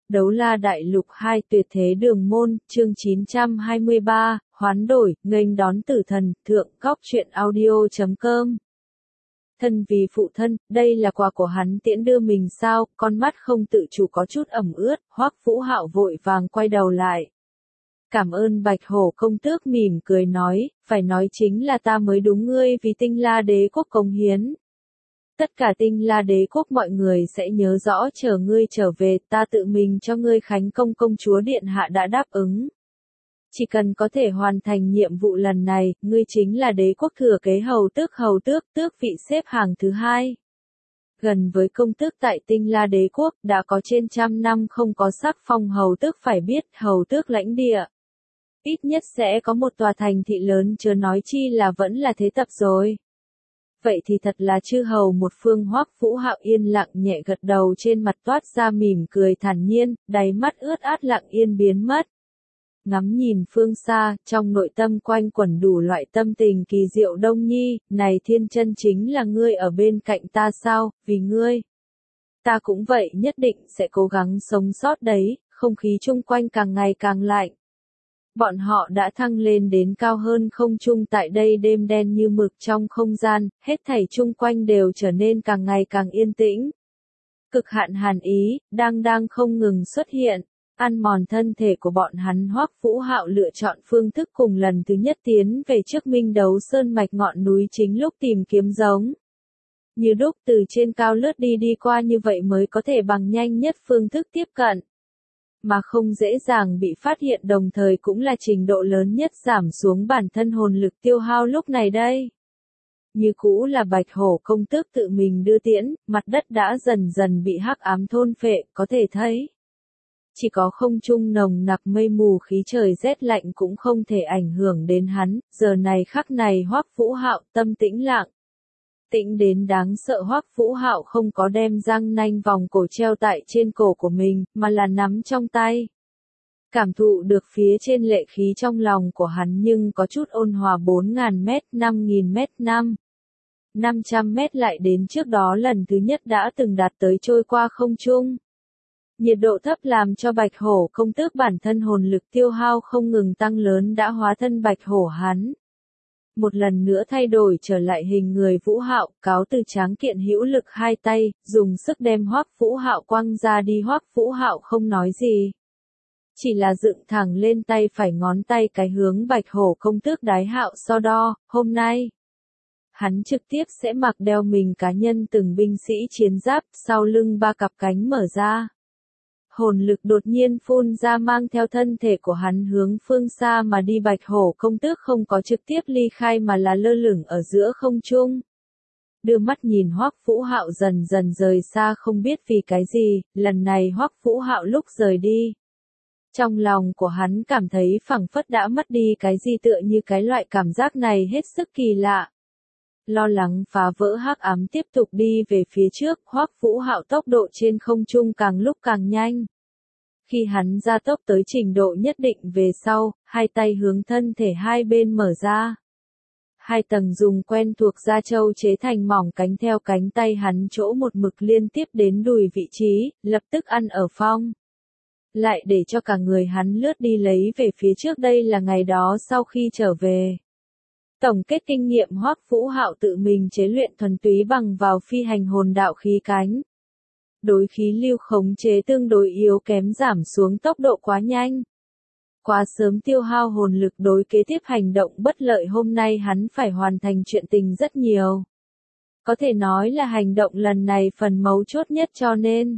Đấu La Đại Lục 2 Tuyệt Thế Đường Môn, chương 923, hoán đổi, nghênh đón tử thần, thượng góc truyện audio.com. Thân vì phụ thân, đây là quà của hắn tiễn đưa mình sao, con mắt không tự chủ có chút ẩm ướt, Hoắc Vũ Hạo vội vàng quay đầu lại. Cảm ơn Bạch Hổ công tước mỉm cười nói, phải nói chính là ta mới đúng ngươi vì Tinh La Đế quốc cống hiến. Tất cả Tinh La Đế quốc mọi người sẽ nhớ rõ chờ ngươi trở về, ta tự mình cho ngươi khánh công, công chúa điện hạ đã đáp ứng. Chỉ cần có thể hoàn thành nhiệm vụ lần này, ngươi chính là đế quốc thừa kế hầu tước, tước vị xếp hàng thứ 2. Gần với công tước tại Tinh La Đế quốc, đã có trên 100 năm không có sắc phong hầu tước, phải biết, hầu tước lãnh địa. Ít nhất sẽ có một tòa thành thị lớn, chớ nói chi là vẫn là thế tập rồi. Vậy thì thật là chư hầu một phương. Hoắc Vũ Hạo yên lặng nhẹ gật đầu, trên mặt toát ra mỉm cười thản nhiên, đáy mắt ướt át lặng yên biến mất. Ngắm nhìn phương xa, trong nội tâm quanh quẩn đủ loại tâm tình kỳ diệu. Đông Nhi, này thiên chân chính là ngươi ở bên cạnh ta sao, vì ngươi. Ta cũng vậy, nhất định sẽ cố gắng sống sót đấy. Không khí chung quanh càng ngày càng lạnh. Bọn họ đã thăng lên đến cao hơn không trung, tại đây đêm đen như mực trong không gian, hết thảy chung quanh đều trở nên càng ngày càng yên tĩnh. Cực hạn hàn ý, đang không ngừng xuất hiện, ăn mòn thân thể của bọn hắn. Hoắc Vũ Hạo lựa chọn phương thức cùng lần thứ nhất tiến về trước Minh Đấu Sơn mạch ngọn núi, chính lúc tìm kiếm giống. Như đúc từ trên cao lướt đi qua, như vậy mới có thể bằng nhanh nhất phương thức tiếp cận. Mà không dễ dàng bị phát hiện, đồng thời cũng là trình độ lớn nhất giảm xuống bản thân hồn lực tiêu hao lúc này đây. Như cũ là Bạch Hổ công tước tự mình đưa tiễn, mặt đất đã dần dần bị hắc ám thôn phệ, có thể thấy. Chỉ có không trung nồng nặc mây mù, khí trời rét lạnh cũng không thể ảnh hưởng đến hắn. Giờ này khắc này Hoắc Vũ Hạo tâm tĩnh lặng. Tĩnh đến đáng sợ. Hoắc Vũ Hạo không có đem răng nanh vòng cổ treo tại trên cổ của mình, mà là nắm trong tay. Cảm thụ được phía trên lệ khí trong lòng của hắn, nhưng có chút ôn hòa. 4.000 mét, 5.000 mét, 500 mét lại đến trước đó lần thứ nhất đã từng đạt tới trôi qua không trung. Nhiệt độ thấp làm cho Bạch Hổ công tước bản thân hồn lực tiêu hao không ngừng tăng lớn, đã hóa thân Bạch Hổ hắn. Một lần nữa thay đổi trở lại hình người. Vũ Hạo, cáo từ tráng kiện hữu lực hai tay, dùng sức đem Hoắc Vũ Hạo quăng ra đi. Hoắc Vũ Hạo không nói gì. Chỉ là dựng thẳng lên tay phải, ngón tay cái hướng Bạch Hổ công tước đái hạo so đo, hôm nay. Hắn trực tiếp sẽ mặc đeo mình cá nhân từng binh sĩ chiến giáp, sau lưng 3 cặp cánh mở ra. Hồn lực đột nhiên phun ra, mang theo thân thể của hắn hướng phương xa mà đi. Bạch Hổ công tước không có trực tiếp ly khai mà là lơ lửng ở giữa không trung. Đưa mắt nhìn Hoắc Vũ Hạo dần dần rời xa, không biết vì cái gì, lần này Hoắc Vũ Hạo lúc rời đi. Trong lòng của hắn cảm thấy phảng phất đã mất đi cái gì, tựa như cái loại cảm giác này hết sức kỳ lạ. Lo lắng phá vỡ hắc ám tiếp tục đi về phía trước, Hoắc Vũ Hạo tốc độ trên không trung càng lúc càng nhanh. Khi hắn gia tốc tới trình độ nhất định về sau, hai tay hướng thân thể hai bên mở ra. Hai tầng dùng quen thuộc da trâu chế thành mỏng cánh theo cánh tay hắn chỗ một mực liên tiếp đến đùi vị trí, lập tức ăn ở phong. Lại để cho cả người hắn lướt đi lấy về phía trước. Đây là ngày đó sau khi trở về. Tổng kết kinh nghiệm, Hoắc Vũ Hạo tự mình chế luyện thuần túy bằng vào phi hành hồn đạo khí cánh. Đối khí lưu khống chế tương đối yếu kém, giảm xuống tốc độ quá nhanh. Quá sớm tiêu hao hồn lực, đối kế tiếp hành động bất lợi. Hôm nay hắn phải hoàn thành chuyện tình rất nhiều. Có thể nói là hành động lần này phần mấu chốt nhất, cho nên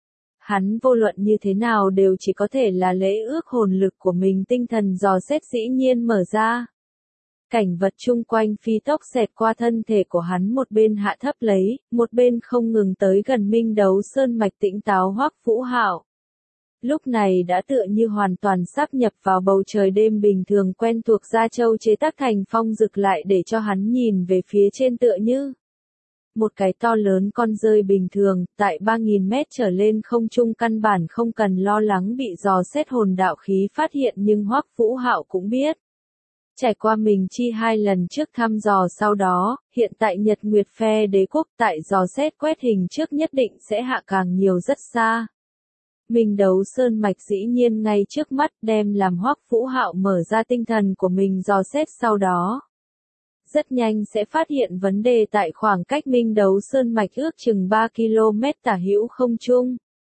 hắn vô luận như thế nào đều chỉ có thể là lễ ước hồn lực của mình. Tinh thần dò xét dĩ nhiên mở ra. Cảnh vật chung quanh phi tốc xẹt qua thân thể của hắn, một bên hạ thấp lấy, một bên không ngừng tới gần Minh Đấu Sơn mạch. Tĩnh táo Hoắc Vũ Hạo lúc này đã tựa như hoàn toàn sáp nhập vào bầu trời đêm bình thường quen thuộc. Da trâu chế tác thành phong rực lại để cho hắn nhìn về phía trên tựa như một cái to lớn con dơi bình thường. Tại 3.000 mét trở lên không trung căn bản không cần lo lắng bị dò xét hồn đạo khí phát hiện, nhưng Hoắc Vũ Hạo cũng biết. Trải qua mình chi 2 lần trước thăm dò sau đó, hiện tại Nhật Nguyệt phe đế quốc tại dò xét quét hình trước nhất định sẽ hạ càng nhiều rất xa. Minh Đấu Sơn Mạch dĩ nhiên ngay trước mắt đem làm Hoắc Vũ Hạo mở ra tinh thần của mình dò xét sau đó. Rất nhanh sẽ phát hiện vấn đề tại khoảng cách Minh Đấu Sơn Mạch ước chừng 3 km tả hữu không trung.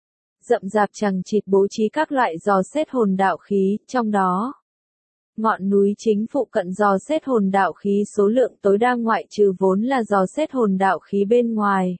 Rậm rạp chằng chịt bố trí các loại dò xét hồn đạo khí, trong đó. Ngọn núi chính phụ cận dò xét hồn đạo khí số lượng tối đa ngoại trừ vốn là dò xét hồn đạo khí bên ngoài.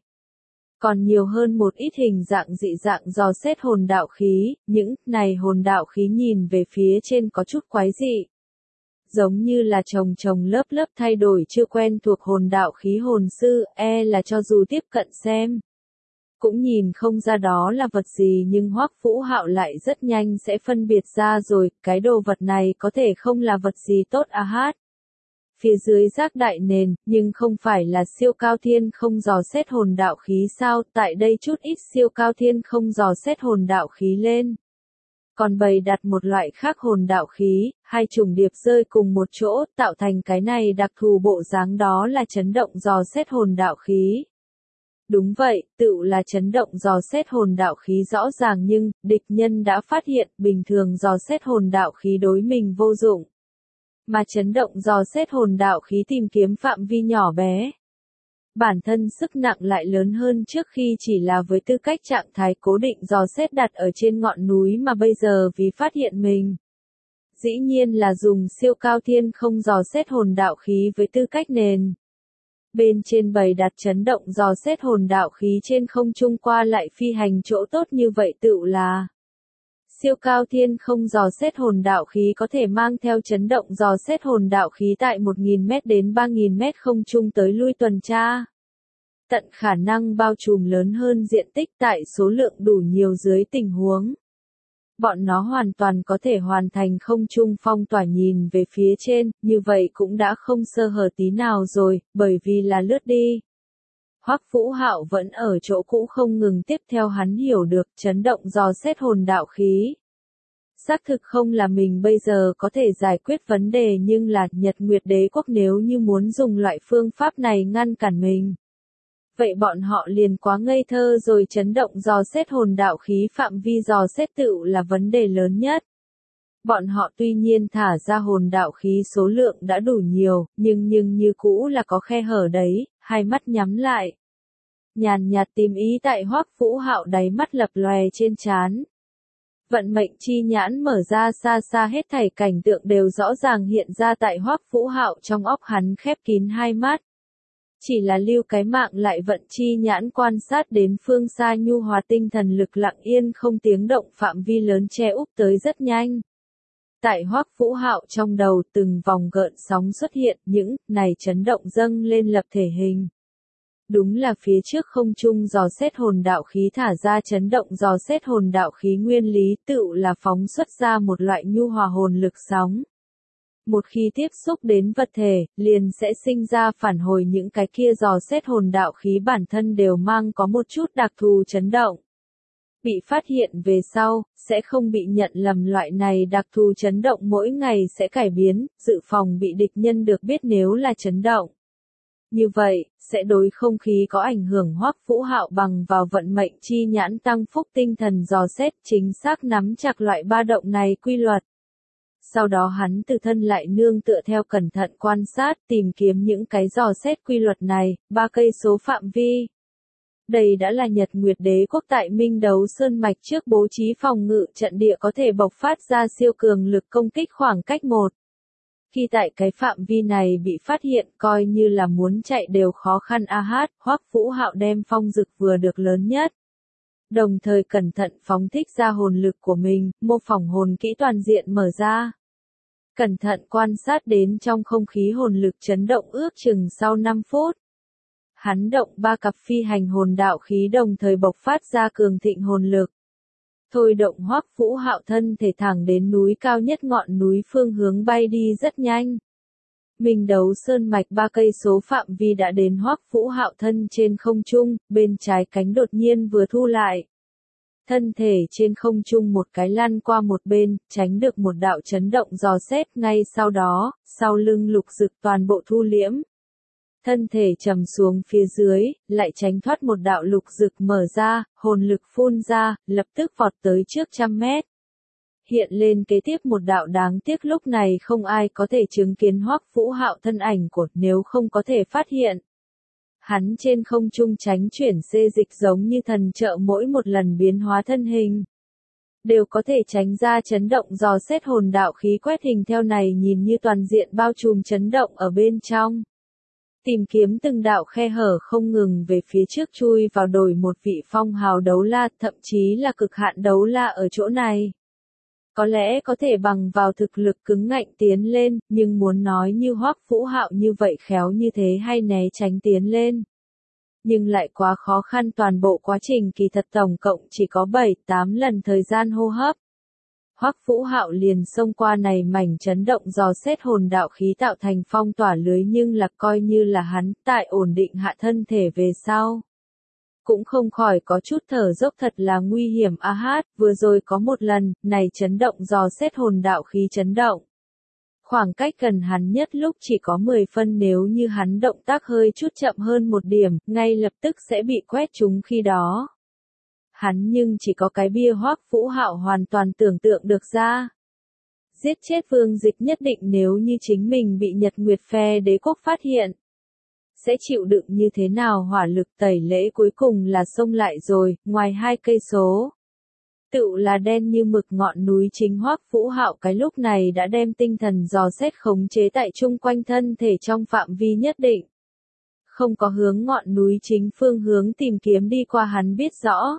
Còn nhiều hơn một ít hình dạng dị dạng dò xét hồn đạo khí, những này hồn đạo khí nhìn về phía trên có chút quái dị. Giống như là chồng lớp lớp thay đổi chưa quen thuộc hồn đạo khí hồn sư, là cho dù tiếp cận xem. Cũng nhìn không ra đó là vật gì nhưng Hoắc Vũ Hạo lại rất nhanh sẽ phân biệt ra rồi, cái đồ vật này có thể không là vật gì tốt hát. Phía dưới rác đại nền, nhưng không phải là siêu cao thiên không dò xét hồn đạo khí sao, tại đây chút ít siêu cao thiên không dò xét hồn đạo khí lên. Còn bày đặt một loại khác hồn đạo khí, hai trùng điệp rơi cùng một chỗ, tạo thành cái này đặc thù bộ dáng đó là chấn động dò xét hồn đạo khí. Đúng vậy, tựu là chấn động dò xét hồn đạo khí rõ ràng nhưng, địch nhân đã phát hiện, bình thường dò xét hồn đạo khí đối mình vô dụng. Mà chấn động dò xét hồn đạo khí tìm kiếm phạm vi nhỏ bé. Bản thân sức nặng lại lớn hơn trước khi chỉ là với tư cách trạng thái cố định dò xét đặt ở trên ngọn núi mà bây giờ vì phát hiện mình. Dĩ nhiên là dùng siêu cao thiên không dò xét hồn đạo khí với tư cách nền. Bên trên bày đặt chấn động dò xét hồn đạo khí trên không trung qua lại phi hành chỗ tốt như vậy tựu là siêu cao thiên không dò xét hồn đạo khí có thể mang theo chấn động dò xét hồn đạo khí tại 1.000 m đến 3.000 m không trung tới lui tuần tra. Tận khả năng bao trùm lớn hơn diện tích tại số lượng đủ nhiều dưới tình huống. Bọn nó hoàn toàn có thể hoàn thành không trung phong tỏa nhìn về phía trên, như vậy cũng đã không sơ hở tí nào rồi, bởi vì là lướt đi. Hoắc Vũ Hạo vẫn ở chỗ cũ không ngừng tiếp theo hắn hiểu được chấn động dò xét hồn đạo khí. Xác thực không là mình bây giờ có thể giải quyết vấn đề nhưng là Nhật Nguyệt Đế Quốc nếu như muốn dùng loại phương pháp này ngăn cản mình. Vậy bọn họ liền quá ngây thơ rồi chấn động dò xét hồn đạo khí phạm vi dò xét tựu là vấn đề lớn nhất. Bọn họ tuy nhiên thả ra hồn đạo khí số lượng đã đủ nhiều, nhưng như cũ là có khe hở đấy, hai mắt nhắm lại. Nhàn nhạt tìm ý tại Hoắc Vũ Hạo đáy mắt lập lòe trên trán. Vận mệnh chi nhãn mở ra xa xa hết thảy cảnh tượng đều rõ ràng hiện ra tại Hoắc Vũ Hạo trong óc hắn khép kín hai mắt. Chỉ là lưu cái mạng lại vận chi nhãn quan sát đến phương xa nhu hòa tinh thần lực lặng yên không tiếng động phạm vi lớn che úp tới rất nhanh. Tại Hoắc Vũ Hạo trong đầu từng vòng gợn sóng xuất hiện những này chấn động dâng lên lập thể hình. Đúng là phía trước không trung dò xét hồn đạo khí thả ra chấn động dò xét hồn đạo khí nguyên lý tựu là phóng xuất ra một loại nhu hòa hồn lực sóng. Một khi tiếp xúc đến vật thể, liền sẽ sinh ra phản hồi những cái kia dò xét hồn đạo khí bản thân đều mang có một chút đặc thù chấn động. Bị phát hiện về sau, sẽ không bị nhận lầm loại này đặc thù chấn động mỗi ngày sẽ cải biến, dự phòng bị địch nhân được biết nếu là chấn động. Như vậy, sẽ đối không khí có ảnh hưởng Hoắc Vũ Hạo bằng vào vận mệnh chi nhãn tăng phúc tinh thần dò xét chính xác nắm chặt loại ba động này quy luật. Sau đó hắn tự thân lại nương tựa theo cẩn thận quan sát tìm kiếm những cái dò xét quy luật này, 3 cây số phạm vi. Đây đã là Nhật Nguyệt Đế Quốc tại Minh Đấu Sơn Mạch trước bố trí phòng ngự trận địa có thể bộc phát ra siêu cường lực công kích khoảng cách 1. Khi tại cái phạm vi này bị phát hiện coi như là muốn chạy đều khó khăn Hoắc Vũ Hạo đem phong dực vừa được lớn nhất. Đồng thời cẩn thận phóng thích ra hồn lực của mình, mô phỏng hồn kỹ toàn diện mở ra. Cẩn thận quan sát đến trong không khí hồn lực chấn động ước chừng sau 5 phút. Hắn động 3 cặp phi hành hồn đạo khí đồng thời bộc phát ra cường thịnh hồn lực. Thôi động Hoắc Vũ Hạo thân thể thẳng đến núi cao nhất ngọn núi phương hướng bay đi rất nhanh. Minh Đấu Sơn Mạch 3 cây số phạm vi đã đến Hoắc Vũ Hạo thân trên không trung, bên trái cánh đột nhiên vừa thu lại. Thân thể trên không trung một cái lăn qua một bên, tránh được một đạo chấn động dò xét ngay sau đó, sau lưng Lục Dực toàn bộ thu liễm. Thân thể trầm xuống phía dưới, lại tránh thoát một đạo lục dực mở ra, hồn lực phun ra, lập tức vọt tới trước 100 mét. Hiện lên kế tiếp một đạo đáng tiếc lúc này không ai có thể chứng kiến Hoắc Vũ Hạo thân ảnh của, nếu không có thể phát hiện. Hắn trên không trung tránh chuyển xê dịch giống như thần trợ, mỗi một lần biến hóa thân hình đều có thể tránh ra chấn động dò xét hồn đạo khí quét hình theo này, nhìn như toàn diện bao trùm chấn động ở bên trong. Tìm kiếm từng đạo khe hở không ngừng về phía trước chui vào, đổi một vị phong hào đấu la, thậm chí là cực hạn đấu la ở chỗ này. Có lẽ có thể bằng vào thực lực cứng ngạnh tiến lên, nhưng muốn nói như Hoắc Vũ Hạo như vậy khéo như thế hay né tránh tiến lên, nhưng lại quá khó khăn. Toàn bộ quá trình kỳ thật tổng cộng chỉ có 7-8 lần thời gian hô hấp. Hoắc Vũ Hạo liền xông qua này mảnh chấn động dò xét hồn đạo khí tạo thành phong tỏa lưới, nhưng là coi như là hắn tại ổn định hạ thân thể về sau, cũng không khỏi có chút thở dốc, thật là nguy hiểm a hát. Vừa rồi có một lần, này chấn động dò xét hồn đạo khí chấn động. Khoảng cách gần hắn nhất lúc chỉ có 10 phân, nếu như hắn động tác hơi chút chậm hơn một điểm, ngay lập tức sẽ bị quét trúng khi đó. Hắn nhưng chỉ có cái bia Hoắc Vũ Hạo hoàn toàn tưởng tượng được ra. Giết chết Vương Dịch nhất định nếu như chính mình bị Nhật Nguyệt phe đế quốc phát hiện, sẽ chịu đựng như thế nào hỏa lực tẩy lễ. Cuối cùng là xông lại rồi, ngoài 2 cây số. Tựu là đen như mực ngọn núi chính. Hoắc Vũ Hạo cái lúc này đã đem tinh thần dò xét khống chế tại chung quanh thân thể trong phạm vi nhất định. Không có hướng ngọn núi chính phương hướng tìm kiếm đi qua, hắn biết rõ.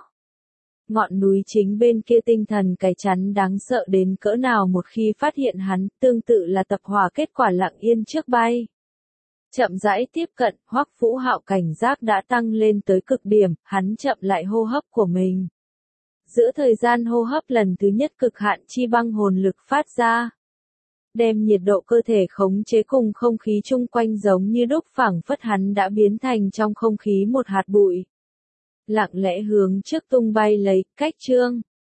Ngọn núi chính bên kia tinh thần cái chắn đáng sợ đến cỡ nào, một khi phát hiện hắn, tương tự là tập hỏa, kết quả lặng yên trước bay. Chậm rãi tiếp cận, Hoắc Vũ Hạo cảnh giác đã tăng lên tới cực điểm, hắn chậm lại hô hấp của mình. Giữa thời gian hô hấp lần thứ nhất, cực hạn chi băng hồn lực phát ra, đem nhiệt độ cơ thể khống chế cùng không khí chung quanh giống như đúc, phảng phất hắn đã biến thành trong không khí một hạt bụi. Lặng lẽ hướng trước tung bay lấy, cách chương.